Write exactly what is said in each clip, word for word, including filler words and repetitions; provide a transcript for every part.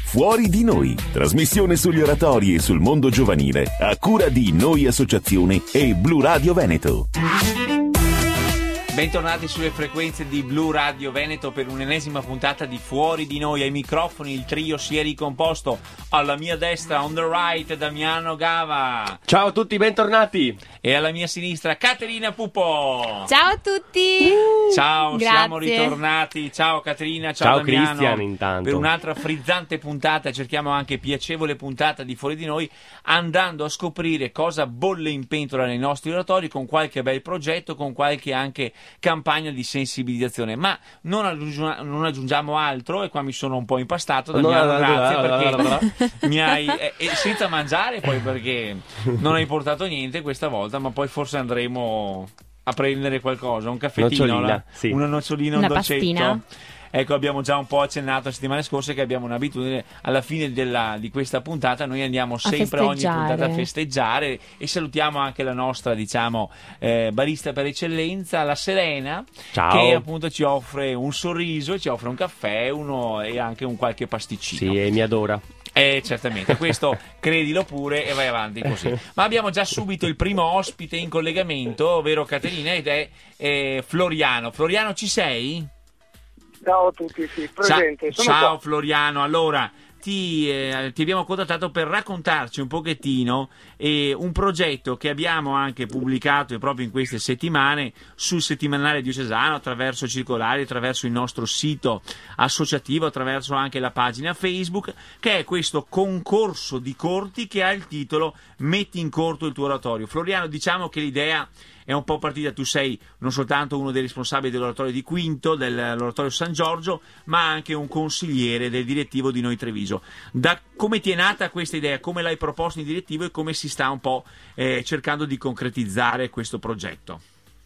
Fuori di Noi, trasmissione sugli oratori e sul mondo giovanile, a cura di Noi Associazione e Blu Radio Veneto. Bentornati sulle frequenze di Blu Radio Veneto per un'ennesima puntata di Fuori di Noi. Ai microfoni il trio si è ricomposto. Alla mia destra, on the right, Damiano Gava. Ciao a tutti, bentornati. E alla mia sinistra, Caterina Pupo. Ciao a tutti. Uh, ciao, grazie. Siamo ritornati. Ciao Caterina, ciao, ciao Damiano. Cristian intanto. Per un'altra frizzante puntata, cerchiamo anche piacevole puntata di Fuori di Noi, andando a scoprire cosa bolle in pentola nei nostri oratori, con qualche bel progetto, con qualche anche campagna di sensibilizzazione. Ma non, aggiungi- non aggiungiamo altro, e qua mi sono un po' impastato, Damiano, no, no, grazie no, no, perché no, no, no. mi hai eh, e senza mangiare poi, perché non hai portato niente questa volta, ma poi forse andremo a prendere qualcosa, un caffettino, nocciolina, la, sì. una nocciolina, una un dolcetto. pastina. Ecco, abbiamo già un po' accennato la settimana scorsa che abbiamo un'abitudine, alla fine della, di questa puntata noi andiamo sempre ogni puntata a festeggiare, e salutiamo anche la nostra, diciamo, eh, barista per eccellenza, la Serena. Ciao. Che appunto ci offre un sorriso, ci offre un caffè, uno e anche un qualche pasticcino. Sì, e mi adora. Eh, certamente, questo credilo pure e vai avanti così. Ma abbiamo già subito il primo ospite in collegamento, ovvero Caterina, ed è eh, Floriano. Floriano, ci sei? Ciao a tutti, sì, presente. Ciao, Sono ciao qua. Floriano, allora ti, eh, ti abbiamo contattato per raccontarci un pochettino eh, un progetto che abbiamo anche pubblicato proprio in queste settimane sul settimanale diocesano, attraverso circolari, attraverso il nostro sito associativo, attraverso anche la pagina Facebook, che è questo concorso di corti che ha il titolo Metti in corto il tuo oratorio. Floriano, diciamo che l'idea è un po' partita, tu sei non soltanto uno dei responsabili dell'oratorio di Quinto, dell'oratorio San Giorgio, ma anche un consigliere del direttivo di Noi Treviso. Da come ti è nata questa idea, come l'hai proposto in direttivo e come si sta un po' eh, cercando di concretizzare questo progetto?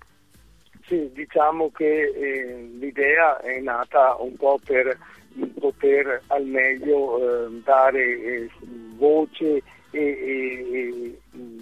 Sì, diciamo che eh, l'idea è nata un po' per poter al meglio eh, dare eh, voce e, e,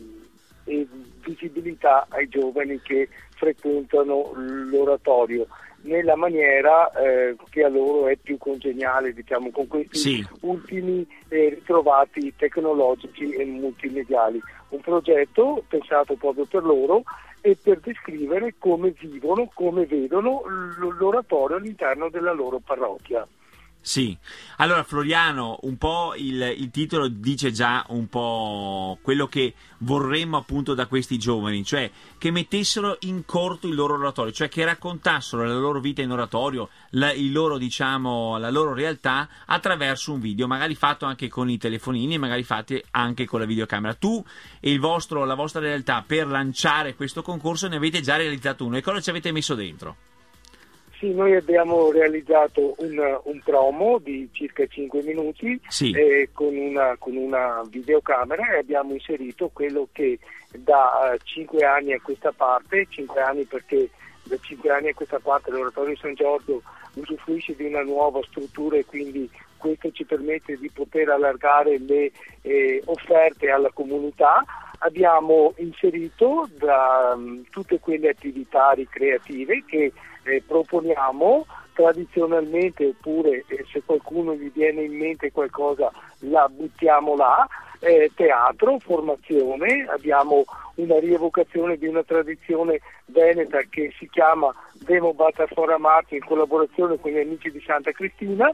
e, e visibilità ai giovani che frequentano l'oratorio nella maniera eh, che a loro è più congeniale, diciamo, con questi sì. ultimi eh, ritrovati tecnologici e multimediali. Un progetto pensato proprio per loro e per descrivere come vivono, come vedono l'oratorio all'interno della loro parrocchia. Sì, allora Floriano, un po' il, il titolo dice già un po' quello che vorremmo appunto da questi giovani, cioè che mettessero in corto il loro oratorio, cioè che raccontassero la loro vita in oratorio, la, il loro, diciamo, la loro realtà attraverso un video, magari fatto anche con i telefonini, magari fatti anche con la videocamera. Tu e il vostro, la vostra realtà, per lanciare questo concorso ne avete già realizzato uno, e cosa ci avete messo dentro? Sì, noi abbiamo realizzato un, un promo di circa cinque minuti sì. eh, con, una, con una videocamera, e abbiamo inserito quello che da uh, cinque anni a questa parte, cinque anni perché da cinque anni a questa parte l'oratorio San Giorgio usufruisce di una nuova struttura, e quindi questo ci permette di poter allargare le eh, offerte alla comunità. Abbiamo inserito da um, tutte quelle attività ricreative che Eh, proponiamo tradizionalmente, oppure eh, se qualcuno gli viene in mente qualcosa la buttiamo là, eh, teatro, formazione, abbiamo una rievocazione di una tradizione veneta che si chiama Demo Bata Fora Marti in collaborazione con gli amici di Santa Cristina.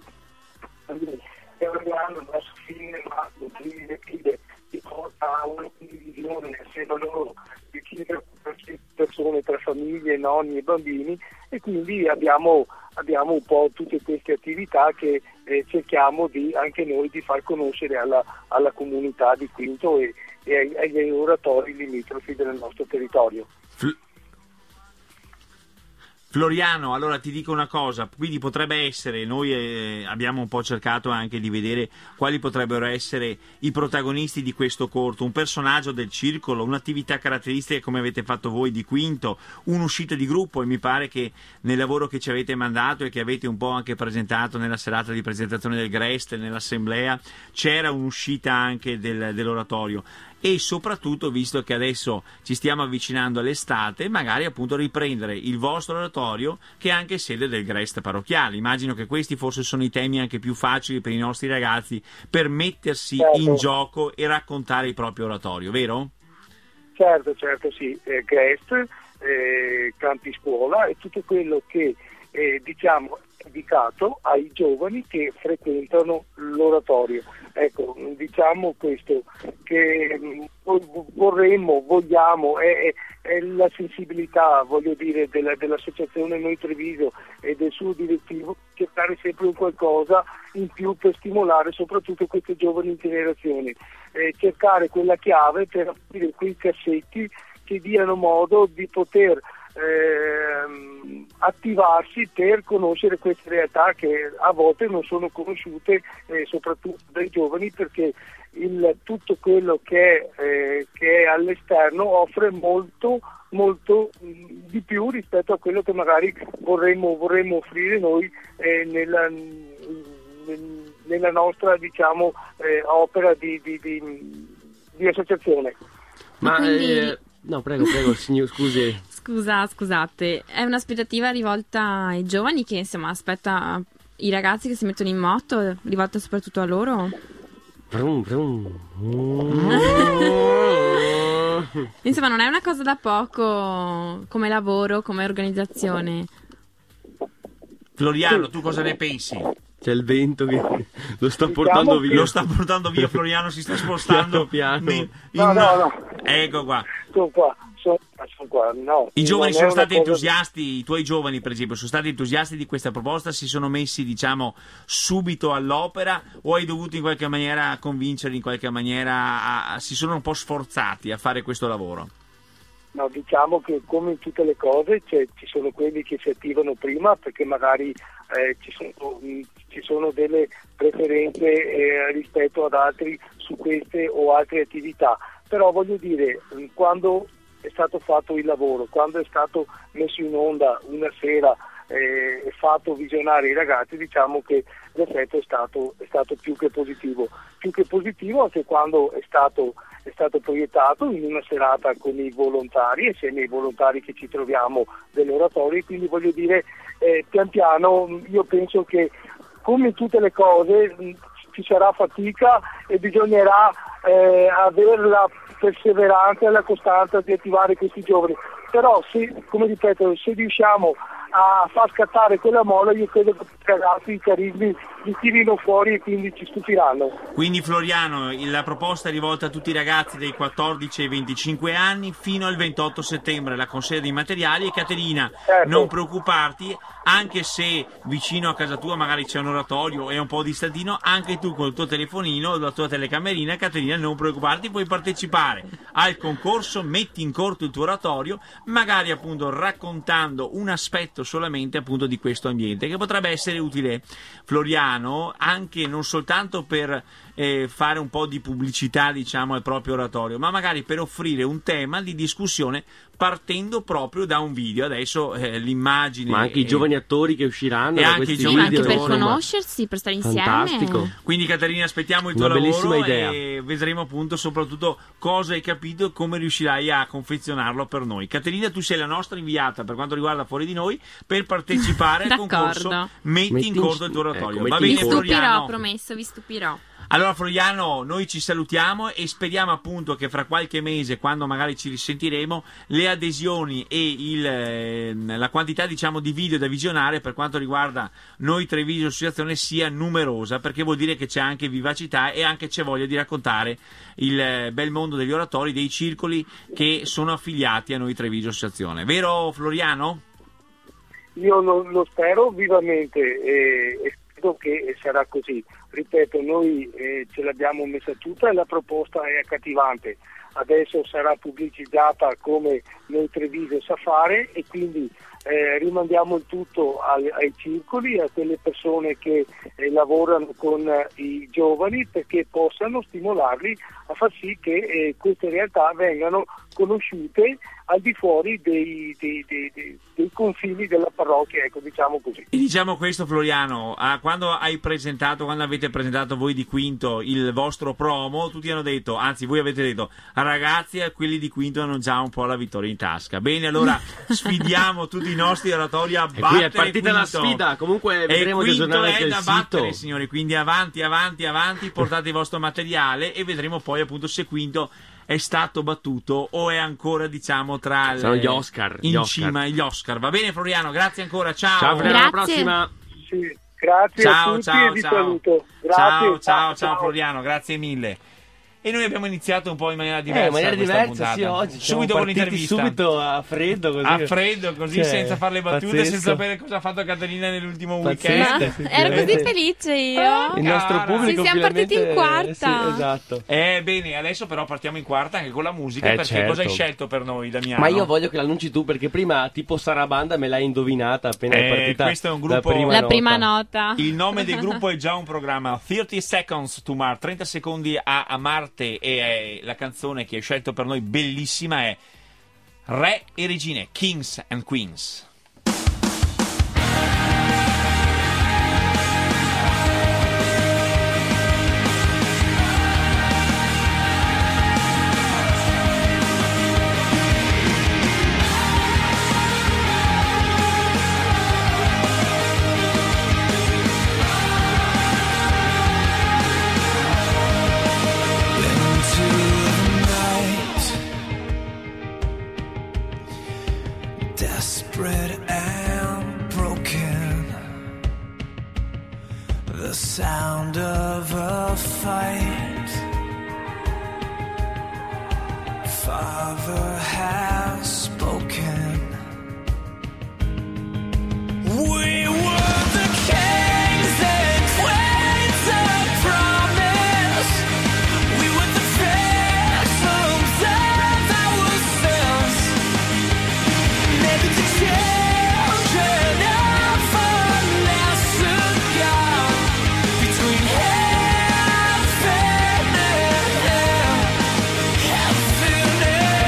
È un anno verso fine marzo duemilaventi che porta a una condivisione assieme a loro di circa persone tra famiglie, nonni e bambini, e quindi abbiamo, abbiamo un po' tutte queste attività che eh, cerchiamo di, anche noi di far conoscere alla, alla comunità di Quinto e, e ai, agli oratori limitrofi del nostro territorio. Fl- Floriano, allora ti dico una cosa, quindi potrebbe essere, noi eh, abbiamo un po' cercato anche di vedere quali potrebbero essere i protagonisti di questo corto, un personaggio del circolo, un'attività caratteristica come avete fatto voi di Quinto, un'uscita di gruppo, e mi pare che nel lavoro che ci avete mandato e che avete un po' anche presentato nella serata di presentazione del Grest, nell'assemblea, c'era un'uscita anche del, dell'oratorio. e soprattutto, visto che adesso ci stiamo avvicinando all'estate, magari appunto riprendere il vostro oratorio che è anche sede del Grest parrocchiale. Immagino che questi forse sono i temi anche più facili per i nostri ragazzi per mettersi certo. in gioco e raccontare il proprio oratorio, vero? Certo, certo, sì, eh, Grest, eh, campi scuola e tutto quello che eh, diciamo è dedicato ai giovani che frequentano l'oratorio. Ecco, diciamo questo, che mh, vorremmo, vogliamo, è, è la sensibilità, voglio dire, della, dell'associazione Noi Treviso e del suo direttivo, cercare sempre un qualcosa in più per stimolare soprattutto queste giovani generazioni, eh, cercare quella chiave per aprire quei cassetti che diano modo di poter eh, attivarsi per conoscere queste realtà che a volte non sono conosciute, eh, soprattutto dai giovani, perché il, tutto quello che è, eh, che è all'esterno offre molto molto mh, di più rispetto a quello che magari vorremmo, vorremmo offrire noi eh, nella, mh, nella nostra diciamo eh, opera di, di, di, di associazione. Ma quindi... eh, no, prego, prego, signor, scusi. Scusa, scusate, è un'aspettativa rivolta ai giovani che insomma aspetta i ragazzi che si mettono in moto, rivolta soprattutto a loro? Brum, brum. Insomma, non è una cosa da poco come lavoro, come organizzazione. Floriano, tu cosa ne pensi? C'è il vento che lo sta Diciamo portando che- via. Lo sta portando via Floriano, si sta spostando Piano, piano. in- No, in- no, no. Ecco qua. Sono qua, sono, sono qua, no. I giovani non è sono una stati cosa- entusiasti, i tuoi giovani per esempio, sono stati entusiasti di questa proposta, si sono messi diciamo subito all'opera o hai dovuto in qualche maniera convincerli, in qualche maniera a- a- si sono un po' sforzati a fare questo lavoro? No, diciamo che come in tutte le cose c'è- ci sono quelli che si attivano prima perché magari eh, ci, sono, mh, ci sono delle preferenze eh, rispetto ad altri su queste o altre attività, però voglio dire, mh, quando è stato fatto il lavoro, quando è stato messo in onda una sera eh, e fatto visionare i ragazzi, diciamo che l'effetto è stato, è stato più che positivo, più che positivo anche quando è stato è stato proiettato in una serata con i volontari, assieme ai volontari che ci troviamo dell'oratorio, quindi voglio dire, eh, pian piano io penso che come in tutte le cose mh, ci sarà fatica e bisognerà eh, avere la perseveranza e la costanza di attivare questi giovani, però se, come ripeto, se riusciamo a far scattare quella molla, io credo che i ragazzi, i carismi li tirino fuori e quindi ci stupiranno. Quindi Floriano, la proposta è rivolta a tutti i ragazzi dai quattordici ai venticinque anni fino al ventotto settembre, la consegna dei materiali. E Caterina, Certo. non preoccuparti, anche se vicino a casa tua magari c'è un oratorio e un po' distantino, anche tu col tuo telefonino o la tua telecamerina, Caterina, non preoccuparti, puoi partecipare al concorso, metti in corto il tuo oratorio, magari appunto raccontando un aspetto solamente appunto di questo ambiente che potrebbe essere utile, Floriano, anche non soltanto per eh, fare un po' di pubblicità diciamo al proprio oratorio, ma magari per offrire un tema di discussione partendo proprio da un video. Adesso eh, l'immagine Ma anche i eh, giovani attori che usciranno E da anche i questi giovani Anche video, per attori, insomma. conoscersi, per stare insieme. Fantastico. Quindi Caterina, aspettiamo il tuo Una bellissima lavoro idea. e vedremo appunto soprattutto cosa hai capito e come riuscirai a confezionarlo per noi. Caterina, tu sei la nostra inviata per quanto riguarda Fuori di Noi per partecipare al D'accordo. concorso Metti, Metti in in- corto il tuo oratorio. ecco, Va metti in Vi bene corto. stupirò, Floriano? promesso, vi stupirò. Allora Floriano, noi ci salutiamo e speriamo appunto che fra qualche mese, quando magari ci risentiremo, le adesioni e il, eh, la quantità diciamo di video da visionare per quanto riguarda Noi Treviso Associazione sia numerosa, perché vuol dire che c'è anche vivacità e anche c'è voglia di raccontare il eh, bel mondo degli oratori, dei circoli che sono affiliati a Noi Treviso Associazione. Vero Floriano? Io lo, lo spero vivamente e, e spero che sarà così. Ripeto, noi eh, ce l'abbiamo messa tutta e la proposta è accattivante. Adesso sarà pubblicizzata come Noi Treviso sa fare e quindi eh, rimandiamo il tutto ai, ai circoli, a quelle persone che eh, lavorano con eh, i giovani perché possano stimolarli a far sì che eh, queste realtà vengano conosciute al di fuori dei, dei, dei, dei, dei confini della parrocchia, ecco, diciamo così. E diciamo questo, Floriano, ah, quando hai presentato, quando avete presentato voi di Quinto il vostro promo, tutti hanno detto, anzi voi avete detto, ragazzi, quelli di Quinto hanno già un po' la vittoria in tasca. Bene, allora sfidiamo tutti i nostri oratori a E qui battere è partita la Quinto. sfida, comunque E vedremo di Quinto aggiornare anche è il da battere, sito. signori, quindi avanti, avanti, avanti, portate il vostro materiale e vedremo poi appunto se Quinto è stato battuto o è ancora, diciamo, tra le... Sono gli Oscar, in gli Oscar. cima agli Oscar. Va bene, Floriano, grazie ancora, ciao. Ciao, Floriano, alla Grazie. prossima. Sì, grazie Ciao, a tutti ciao, e vi ciao. saluto. Ciao, Grazie, ciao, ciao Floriano, grazie mille. E noi abbiamo iniziato un po' in maniera diversa Eh, in maniera questa diversa, puntata. sì, oggi siamo subito con partiti l'intervista. subito a freddo così. A freddo, così, Cioè, senza fare le battute, pazzesco. senza sapere cosa ha fatto Caterina nell'ultimo Pazzesco. weekend. Ma sì, ero così veramente. felice io. Il nostro Cara. pubblico Sì, siamo partiti in finalmente- quarta. Sì, esatto. Eh, bene, adesso però partiamo in quarta anche con la musica, Eh, perché certo. cosa hai scelto per noi, Damiano? Ma io voglio che l'annunci tu, perché prima tipo Sarabanda me l'hai indovinata appena Eh, è partita questo è un la gruppo- prima La nota. prima nota. Il nome del gruppo è già un programma, thirty seconds to Mars, trenta secondi a, a Marte, e eh, la canzone che hai scelto per noi, bellissima, è Re e Regine, Kings and Queens. Desperate and broken, the sound of a fight. Father has spoken. We were the kings and queens of promise. We were the phantoms of ourselves. Maybe the children of a lesser God, between heaven and hell, heaven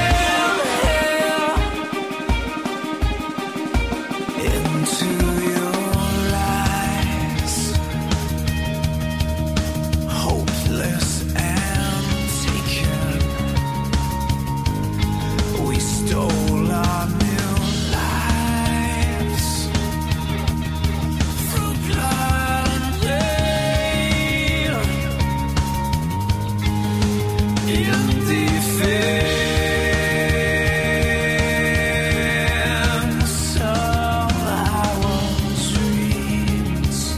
and hell. Into your eyes, hopeless and taken, we stole our new lives through blood and rain, in defense of our dreams,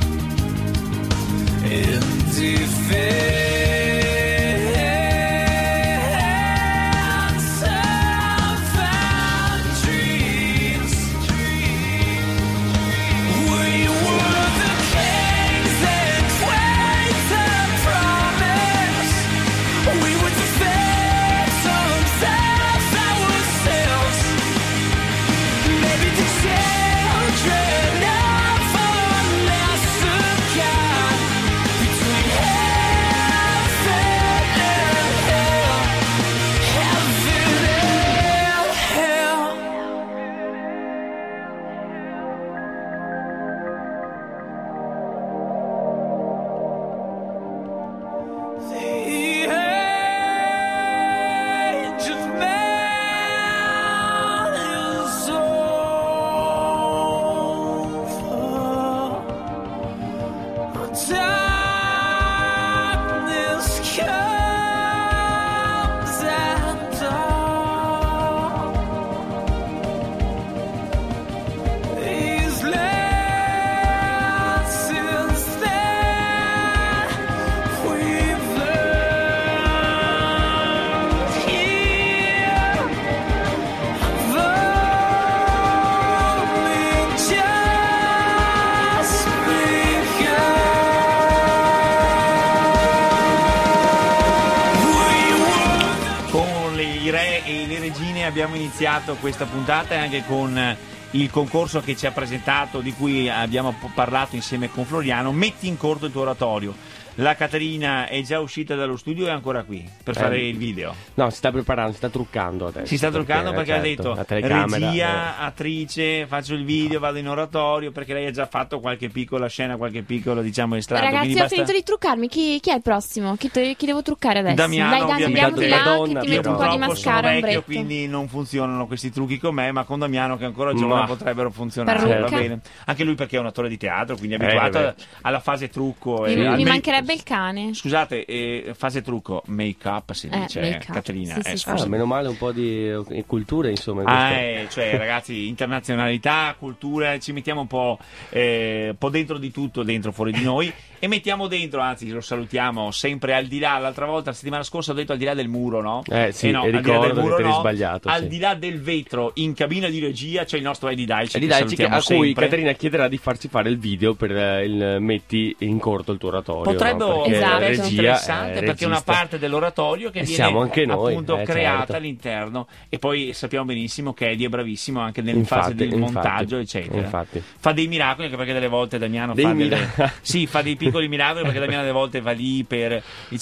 in defense of our dreams. We were the kings and queens of promise. We were the phantoms of ourselves. Maybe the children of a lesser God, between heaven and hell, heaven and hell. The age of man is over. Darkness comes at dawn. These lessons that we've learned here have only just begun. We were Con le- i re e le regine abbiamo iniziato questa puntata, e anche con eh, il concorso che ci ha presentato, di cui abbiamo p- parlato insieme con Floriano. Metti in corto il tuo oratorio. La Caterina è già uscita dallo studio e è ancora qui per fare Eh, il video. No, si sta preparando, si sta truccando adesso. Si sta truccando perché, certo, ha detto la telecamera, regia, eh. attrice, faccio il video, vado in oratorio, perché lei ha già fatto qualche piccola scena, qualche piccolo diciamo estratto. Ragazzi, quindi ho basta... finito di truccarmi. Chi, chi è il prossimo? Chi, te- chi devo truccare adesso? Damiano, Dai, Dani, ovviamente. andiamo di là, Madonna, che ti Io metti un po' di purtroppo sono mascara, vecchio, ombretto. quindi non funzionano questi trucchi con me, ma con Damiano che è ancora giovane Ma- potrebbero funzionare. Parrucca. Va bene. Anche lui perché è un attore di teatro, quindi è Eh, abituato beh. a- alla fase trucco. Mi, e mi al make- mancherebbe il cane. Scusate, eh, fase trucco, make up si Eh, dice, make-up. Caterina. Sì, sì, eh, sì. Ah, scusa. meno male un po' di eh, cultura, insomma. in Ah, questo- eh, cioè ragazzi, internazionalità, cultura, ci mettiamo un po', eh, un po' dentro di tutto, dentro fuori di noi e mettiamo dentro, anzi lo salutiamo sempre al di là, l'altra volta, la settimana scorsa ho detto al di là del muro, no? Eh, sì, no, e al di là ricordo del muro che ti eri no, sbagliato, al sì. di là del vetro in cabina di regia c'è il nostro Eddie Daici, Eddie che Daici, che- salutiamo a cui sempre. Caterina chiederà di farci fare il video per eh, il metti in corto il tuo oratorio. Potrebbe no? Perché Esatto. la essere regia interessante è perché è una regista. parte dell'oratorio che E viene siamo anche noi, appunto eh, creata certo. all'interno e poi sappiamo benissimo che Eddie è bravissimo anche nel Infatti, fase del infatti, montaggio eccetera. infatti. Fa dei miracoli anche perché delle volte Damiano Dei fa delle... miracoli. sì, fa dei piccoli miracoli perché Damiano delle volte va lì per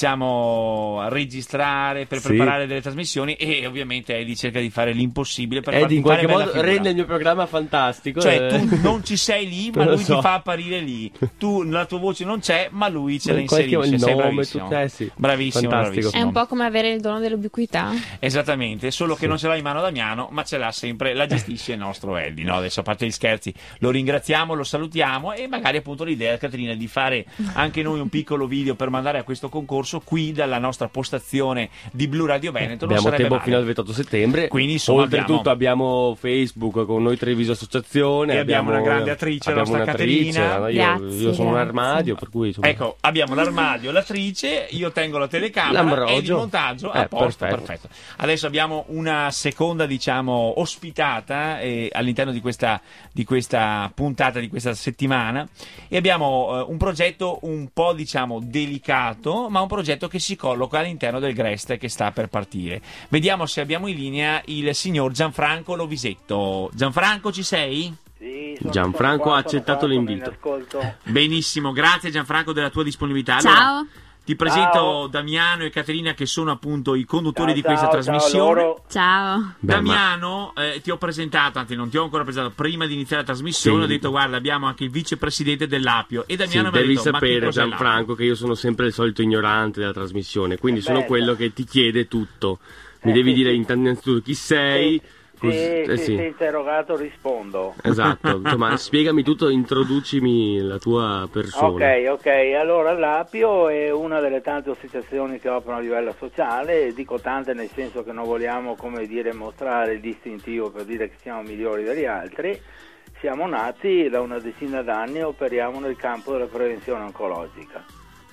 diciamo registrare, per Sì. preparare delle trasmissioni e ovviamente Eddie cerca di fare l'impossibile per farti Eddie in fare qualche bella modo figura. rende il mio programma fantastico. Cioè, eh. tu non ci sei lì, ma Lo lui so. ti fa apparire lì. Tu, la tua voce non c'è, ma lui ce la In qualche inserisce. modo Sei il nome, bravissimo. tutto- eh, sì. Bravissimo, Fantastico. bravissimo. È un po' come avere il dono dell'ubiquità. Esattamente, solo che non ce l'ha in mano Damiano, ma ce l'ha sempre, la gestisce il nostro Eddie. No? Adesso a parte gli scherzi, lo ringraziamo, lo salutiamo e magari appunto l'idea, Caterina, di fare anche noi un piccolo video per mandare a questo concorso qui dalla nostra postazione di Blu Radio Veneto. Non Abbiamo sarebbe tempo male. fino al ventotto settembre. Quindi, insomma, oltretutto abbiamo... Facebook con noi Treviso Associazione E abbiamo una grande attrice, la abbiamo nostra un'attrice, Caterina. no? Io, Grazie, io sono un grazie. armadio, per cui insomma, Ecco, abbiamo l'armadio, l'attrice, io tengo la telecamera L'ambrogio. e il montaggio a Eh, posto, perfetto. perfetto. Adesso abbiamo una seconda, diciamo, ospitata eh, all'interno di questa, di questa puntata, di questa settimana e abbiamo eh, un progetto un po', diciamo, delicato, ma un progetto che si colloca all'interno del Grest che sta per partire. Vediamo se abbiamo in linea il signor Gianfranco Lovisetto. Gianfranco, ci sei? Sì, sono- Gianfranco sono ha qua, sono accettato qua, sono l'invito. in ascolto. Benissimo, grazie Gianfranco della tua disponibilità. Allora, Ciao. ti presento Ciao. Damiano e Caterina che sono appunto i conduttori Ciao, di questa ciao, trasmissione. ciao a loro. Ciao. Beh, ma- Damiano, eh, ti ho presentato, anzi non ti ho ancora presentato, prima di iniziare la trasmissione Sì. ho detto guarda abbiamo anche il vicepresidente dell'Apio e Sì, Damiano mi ha devi detto ma che sapere cos'è Gianfranco che io sono sempre il solito ignorante della trasmissione, quindi Eh sono beh, quello sì. che ti chiede tutto. Mi Eh, devi sì, dire sì. innanzitutto chi sei. Sì, così- sì, eh, sì, sì. sei interrogato rispondo. Esatto, insomma, spiegami tutto, introducimi la tua persona. Ok, ok, allora l'Apio è una delle tante associazioni che operano a livello sociale, dico tante nel senso che non vogliamo, come dire, mostrare il distintivo per dire che siamo migliori degli altri. Siamo nati da una decina d'anni e operiamo nel campo della prevenzione oncologica.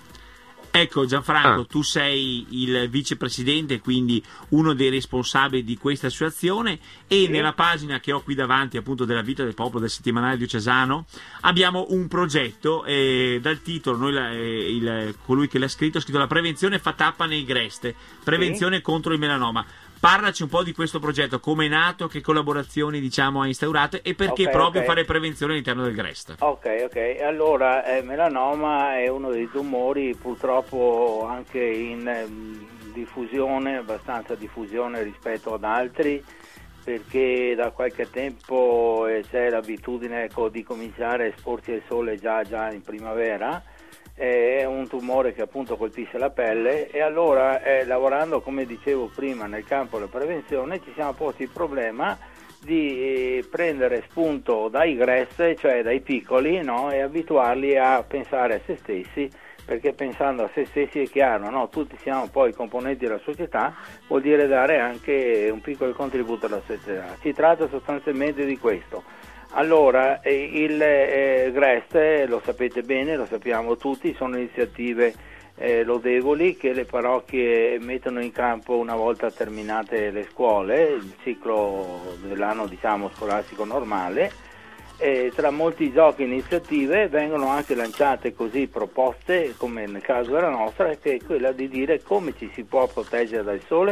Ecco Gianfranco, Ah. tu sei il vicepresidente, quindi uno dei responsabili di questa associazione e nella pagina che ho qui davanti appunto della Vita del Popolo del settimanale diocesano abbiamo un progetto eh, dal titolo, noi la- eh, il- colui che l'ha scritto ha scritto la prevenzione fa tappa nei Grest, prevenzione contro il melanoma. Parlaci un po' di questo progetto, come è nato, che collaborazioni diciamo ha instaurato e perché Ok, proprio ok. fare prevenzione all'interno del Grest. Ok, ok, allora eh, melanoma è uno dei tumori purtroppo anche in ehm, diffusione, abbastanza diffusione rispetto ad altri, perché da qualche tempo eh, c'è l'abitudine ecco, di cominciare a esporsi al sole già, già in primavera. È un tumore che appunto colpisce la pelle e allora eh, lavorando come dicevo prima nel campo della prevenzione ci siamo posti il problema di eh, prendere spunto dai Grest, cioè dai piccoli, no? E abituarli a pensare a se stessi, perché pensando a se stessi è chiaro, no? Tutti siamo poi componenti della società, vuol dire dare anche un piccolo contributo alla società. Si tratta sostanzialmente di questo. Allora, eh, il eh, Grest, eh, lo sapete bene, lo sappiamo tutti, sono iniziative eh, lodevoli che le parrocchie mettono in campo una volta terminate le scuole, il ciclo dell'anno diciamo scolastico normale. E tra molti giochi e iniziative vengono anche lanciate così proposte, come nel caso della nostra, che è quella di dire come ci si può proteggere dal sole,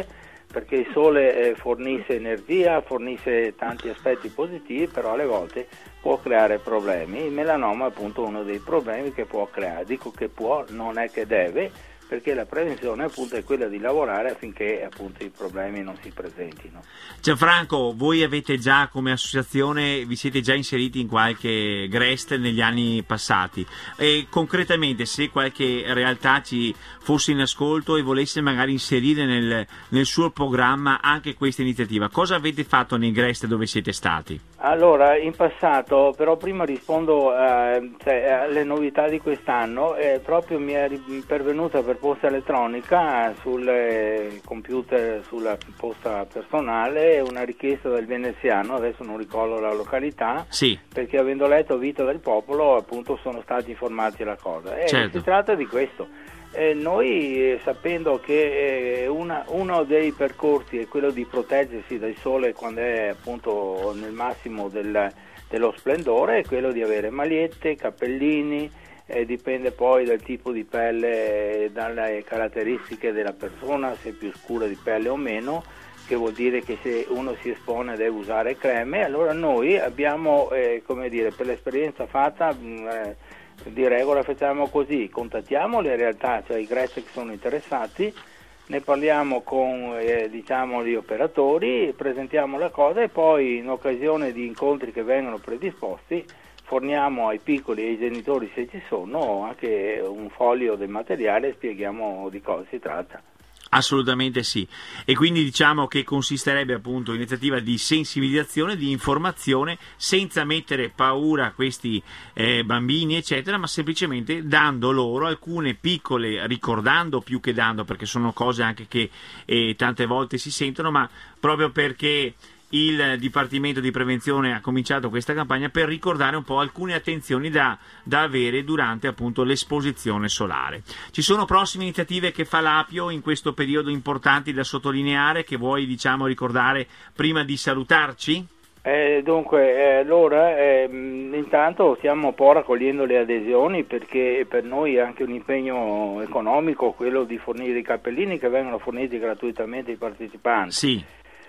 perché il sole eh, fornisce energia, fornisce tanti aspetti positivi, però alle volte può creare problemi. Il melanoma è appunto uno dei problemi che può creare, dico che può, non è che deve, perché la prevenzione appunto è quella di lavorare affinché appunto i problemi non si presentino. Gianfranco, voi avete già come associazione, vi siete già inseriti in qualche G R E S T negli anni passati e concretamente se qualche realtà ci fosse in ascolto e volesse magari inserire nel, nel suo programma anche questa iniziativa, cosa avete fatto nei G R E S T dove siete stati? Allora, in passato, però prima rispondo eh, cioè, alle novità di quest'anno, eh, proprio mi è pervenuta per posta elettronica sul eh, computer, sulla posta personale, una richiesta del veneziano, adesso non ricordo la località, sì. Perché avendo letto Vita del Popolo appunto sono stati informati della cosa. Eh, certo. Si tratta di questo. Eh, noi eh, sapendo che eh, una, uno dei percorsi è quello di proteggersi dal sole quando è appunto nel massimo del, dello splendore, è quello di avere magliette, cappellini, eh, dipende poi dal tipo di pelle, eh, dalle caratteristiche della persona, se è più scura di pelle o meno, che vuol dire che se uno si espone deve usare creme. Allora noi abbiamo, eh, come dire, per l'esperienza fatta, mh, eh, di regola facciamo così, contattiamo le realtà, cioè i G R E S T che sono interessati, ne parliamo con eh, diciamo gli operatori, presentiamo la cosa e poi in occasione di incontri che vengono predisposti forniamo ai piccoli e ai genitori, se ci sono, anche un foglio del materiale e spieghiamo di cosa si tratta. Assolutamente sì, e quindi diciamo che consisterebbe appunto in iniziativa di sensibilizzazione, di informazione, senza mettere paura a questi eh, bambini eccetera, ma semplicemente dando loro alcune piccole, ricordando più che dando, perché sono cose anche che eh, tante volte si sentono, ma proprio perché il Dipartimento di Prevenzione ha cominciato questa campagna per ricordare un po' alcune attenzioni da, da avere durante appunto l'esposizione solare. Ci sono prossime iniziative che fa l'Apio in questo periodo importanti da sottolineare, che vuoi diciamo ricordare prima di salutarci? Eh, dunque, eh, allora, eh, intanto stiamo un po' raccogliendo le adesioni perché per noi è anche un impegno economico quello di fornire i cappellini che vengono forniti gratuitamente ai partecipanti. Sì.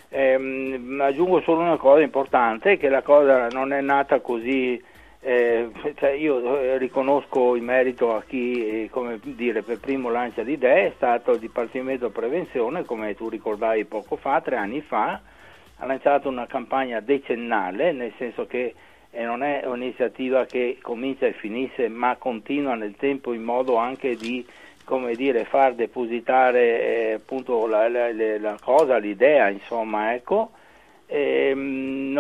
Eh, aggiungo solo una cosa importante, che la cosa non è nata così, eh, cioè io riconosco il merito a chi, eh, come dire, per primo lancia l'idea, è stato il Dipartimento Prevenzione, come tu ricordavi poco fa, tre anni fa, ha lanciato una campagna decennale, nel senso che eh, non è un'iniziativa che comincia e finisce, ma continua nel tempo in modo anche di, come dire, far depositare eh, appunto la, la, la cosa, l'idea, insomma, ecco. E, mh,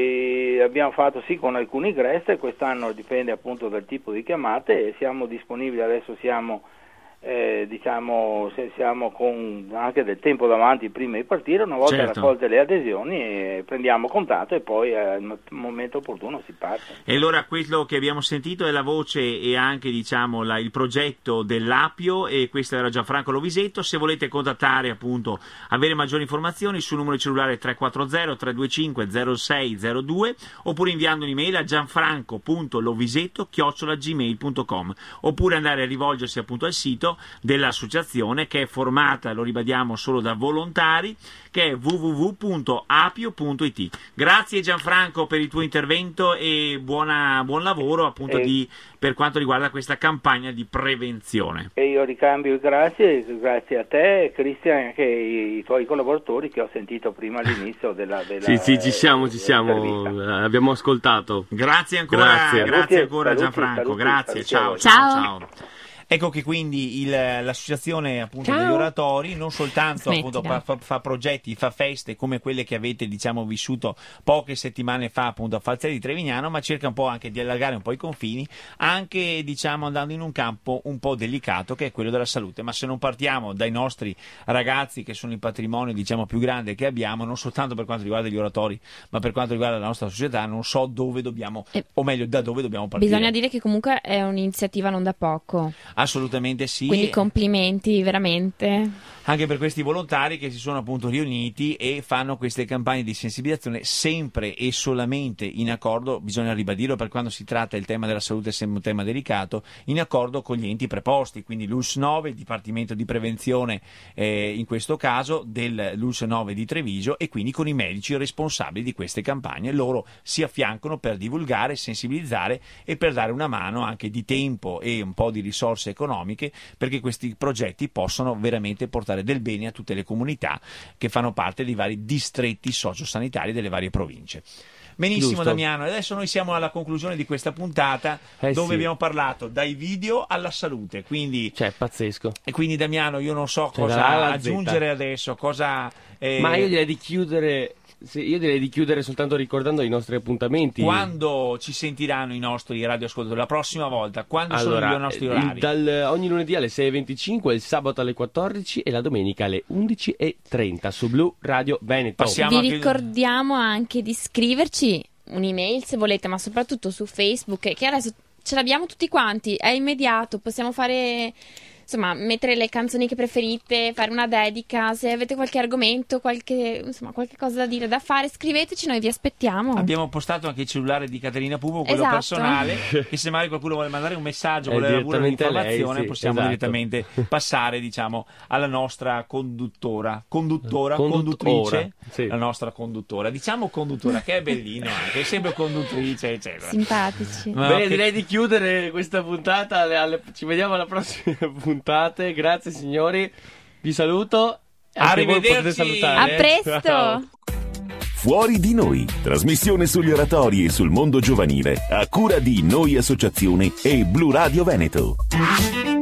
noi abbiamo fatto sì con alcuni G R E S T, quest'anno dipende appunto dal tipo di chiamate e siamo disponibili, adesso siamo eh, diciamo se siamo con anche del tempo davanti prima di partire, una volta certo. raccolte le adesioni eh, prendiamo contatto e poi al momento opportuno si parte. E allora quello che abbiamo sentito è la voce e anche diciamo la, il progetto dell'Apio, e questo era Gianfranco Lovisetto. Se volete contattare appunto, avere maggiori informazioni, sul numero di cellulare tre quattro zero tre due cinque zero sei zero due oppure inviando un'email a gianfranco punto lovisetto chiocciola gmail punto com oppure andare a rivolgersi appunto al sito dell'associazione, che è formata, lo ribadiamo, solo da volontari, che è w w w punto apio punto i t. Grazie Gianfranco per il tuo intervento e buona, buon lavoro appunto e, di, per quanto riguarda questa campagna di prevenzione. E io ricambio i grazie, grazie a te Cristian e anche i, i tuoi collaboratori che ho sentito prima all'inizio della, della Sì, sì, ci siamo, ci siamo, intervista. abbiamo ascoltato. Grazie ancora, Grazie, grazie Saluti, ancora saluti, Gianfranco, saluti, grazie, saluti ciao, a ciao, voi. ciao. Ecco che quindi il, l'associazione appunto Ciao. degli oratori non soltanto Smettila. appunto fa, fa, fa progetti, fa feste come quelle che avete diciamo vissuto poche settimane fa appunto a Falzella di Trevignano, ma cerca un po' anche di allargare un po' i confini, anche diciamo andando in un campo un po' delicato che è quello della salute. Ma se non partiamo dai nostri ragazzi, che sono il patrimonio diciamo più grande che abbiamo, non soltanto per quanto riguarda gli oratori ma per quanto riguarda la nostra società, non so dove dobbiamo, Eh, o meglio da dove dobbiamo partire. Bisogna dire che comunque è un'iniziativa non da poco. Assolutamente sì. Quindi complimenti veramente. Anche per questi volontari che si sono appunto riuniti e fanno queste campagne di sensibilizzazione sempre e solamente in accordo, bisogna ribadirlo per quando si tratta il tema della salute, è sempre un tema delicato, in accordo con gli enti preposti, quindi l'U L S nove, il Dipartimento di Prevenzione eh, in questo caso dell'U L S nove di Treviso, e quindi con i medici responsabili di queste campagne. Loro si affiancano per divulgare, sensibilizzare e per dare una mano anche di tempo e un po' di risorse economiche perché questi progetti possano veramente portare del bene a tutte le comunità che fanno parte dei vari distretti sociosanitari delle varie province. Benissimo. Giusto. Damiano, adesso noi siamo alla conclusione di questa puntata eh dove sì. abbiamo parlato dai video alla salute, quindi cioè pazzesco. E quindi Damiano, io non so cioè, cosa aggiungere adesso, cosa eh... ma io direi di chiudere Sì, io direi di chiudere soltanto ricordando i nostri appuntamenti. Quando ci sentiranno i nostri radioascoltatori la prossima volta? Quando allora, sono i nostri orari? Il, dal, ogni lunedì alle sei e venticinque, il sabato alle quattordici e la domenica alle undici e trenta su Blu Radio Veneto. Passiamo Vi anche... ricordiamo anche di scriverci un'email se volete, ma soprattutto su Facebook, che adesso ce l'abbiamo tutti quanti, è immediato, possiamo fare... Insomma, mettere le canzoni che preferite, fare una dedica, se avete qualche argomento, qualche, insomma, qualche cosa da dire, da fare, scriveteci, noi vi aspettiamo. Abbiamo postato anche il cellulare di Caterina Pupo, quello esatto. personale, che se magari qualcuno vuole mandare un messaggio, eh, vuole avere un'informazione, lei, sì, possiamo esatto. direttamente passare, diciamo, alla nostra conduttora, conduttora, Conduttora, conduttrice, sì. la nostra conduttora, diciamo conduttora, che è bellino anche, è sempre conduttrice, eccetera. Simpatici. Ma Bene, che... direi di chiudere questa puntata, alle, alle, ci vediamo alla prossima puntata. Grazie signori, vi saluto. Anche voi potete salutare. A presto. Ciao. Fuori di noi, trasmissione sugli oratori e sul mondo giovanile a cura di Noi Associazione e Blu Radio Veneto.